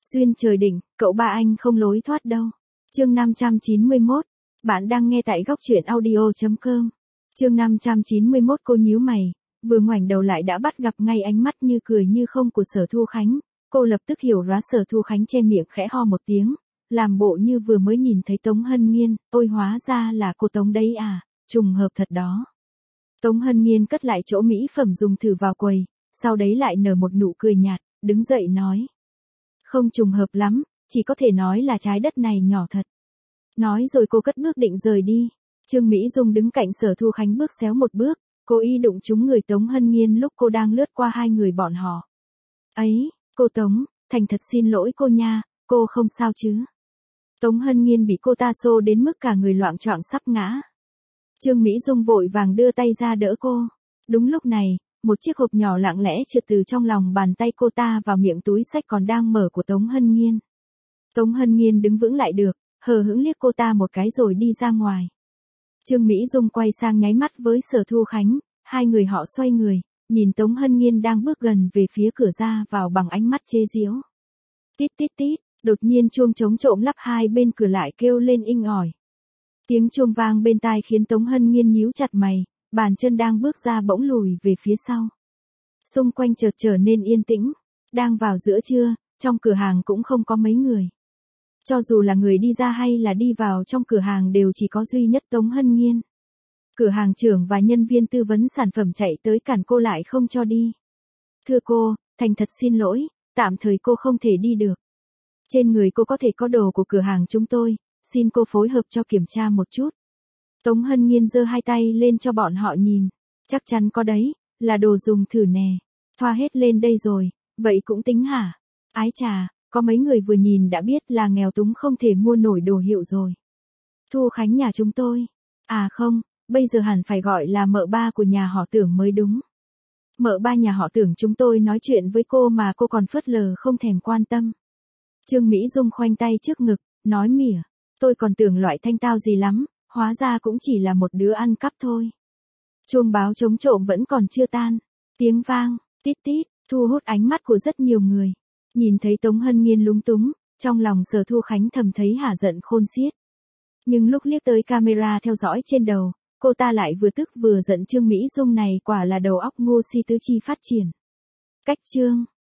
Duyên trời định, cậu ba anh không lối thoát đâu. Chương 591. Bạn đang nghe tại góc truyện audio.com. Chương 591. Cô nhíu mày, vừa ngoảnh đầu lại đã bắt gặp ngay ánh mắt như cười như không của Sở Thu Khánh. Cô lập tức hiểu ra. Sở Thu Khánh che miệng khẽ ho một tiếng, làm bộ như vừa mới nhìn thấy Tống Hân Nghiên. Ôi, hóa ra là cô Tống đấy à, trùng hợp thật đó. Tống Hân Nghiên cất lại chỗ mỹ phẩm dùng thử vào quầy, sau đấy lại nở một nụ cười nhạt, đứng dậy nói. Không trùng hợp lắm, chỉ có thể nói là trái đất này nhỏ thật. Nói rồi cô cất bước định rời đi. Trương Mỹ Dung đứng cạnh Sở Thu Khánh bước xéo một bước, cố ý đụng trúng người Tống Hân Nghiên lúc cô đang lướt qua hai người bọn họ. Ấy, cô Tống, thành thật xin lỗi cô nha, cô không sao chứ? Tống Hân Nghiên bị cô ta xô đến mức cả người loạng choạng sắp ngã. Trương Mỹ Dung vội vàng đưa tay ra đỡ cô. Đúng lúc này, một chiếc hộp nhỏ lặng lẽ trượt từ trong lòng bàn tay cô ta vào miệng túi xách còn đang mở của Tống Hân Nghiên. Tống Hân Nghiên đứng vững lại được, hờ hững liếc cô ta một cái rồi đi ra ngoài. Trương Mỹ Dung quay sang nháy mắt với Sở Thu Khánh, hai người họ xoay người, nhìn Tống Hân Nghiên đang bước gần về phía cửa ra vào bằng ánh mắt chế giễu. Tít tít tít, đột nhiên chuông trống trộm lắp hai bên cửa lại kêu lên inh ỏi. Tiếng chuông vang bên tai khiến Tống Hân Nghiên nhíu chặt mày, bàn chân đang bước ra bỗng lùi về phía sau. Xung quanh chợt trở nên yên tĩnh, đang vào giữa trưa, trong cửa hàng cũng không có mấy người. Cho dù là người đi ra hay là đi vào trong cửa hàng đều chỉ có duy nhất Tống Hân Nghiên. Cửa hàng trưởng và nhân viên tư vấn sản phẩm chạy tới cản cô lại không cho đi. Thưa cô, thành thật xin lỗi, tạm thời cô không thể đi được. Trên người cô có thể có đồ của cửa hàng chúng tôi, xin cô phối hợp cho kiểm tra một chút. Tống Hân Nghiên giơ hai tay lên cho bọn họ nhìn. Chắc chắn có đấy, là đồ dùng thử nè. Thoa hết lên đây rồi, vậy cũng tính hả? Ái chà, có mấy người vừa nhìn đã biết là nghèo túng không thể mua nổi đồ hiệu rồi. Thu Khánh nhà chúng tôi. À không, bây giờ hẳn phải gọi là mợ ba của nhà họ Tưởng mới đúng. Mợ ba nhà họ Tưởng chúng tôi nói chuyện với cô mà cô còn phớt lờ không thèm quan tâm. Trương Mỹ Dung khoanh tay trước ngực, nói mỉa. Tôi còn tưởng loại thanh tao gì lắm, hóa ra cũng chỉ là một đứa ăn cắp thôi. Chuông báo trống trộm vẫn còn chưa tan. Tiếng vang, tít tít, thu hút ánh mắt của rất nhiều người. Nhìn thấy Tống Hân Nghiên lúng túng, trong lòng Sở Thu Khánh thầm thấy hả giận khôn xiết. Nhưng lúc liếc tới camera theo dõi trên đầu, cô ta lại vừa tức vừa giận. Trương Mỹ Dung này quả là đầu óc ngu si tứ chi phát triển. Cách chương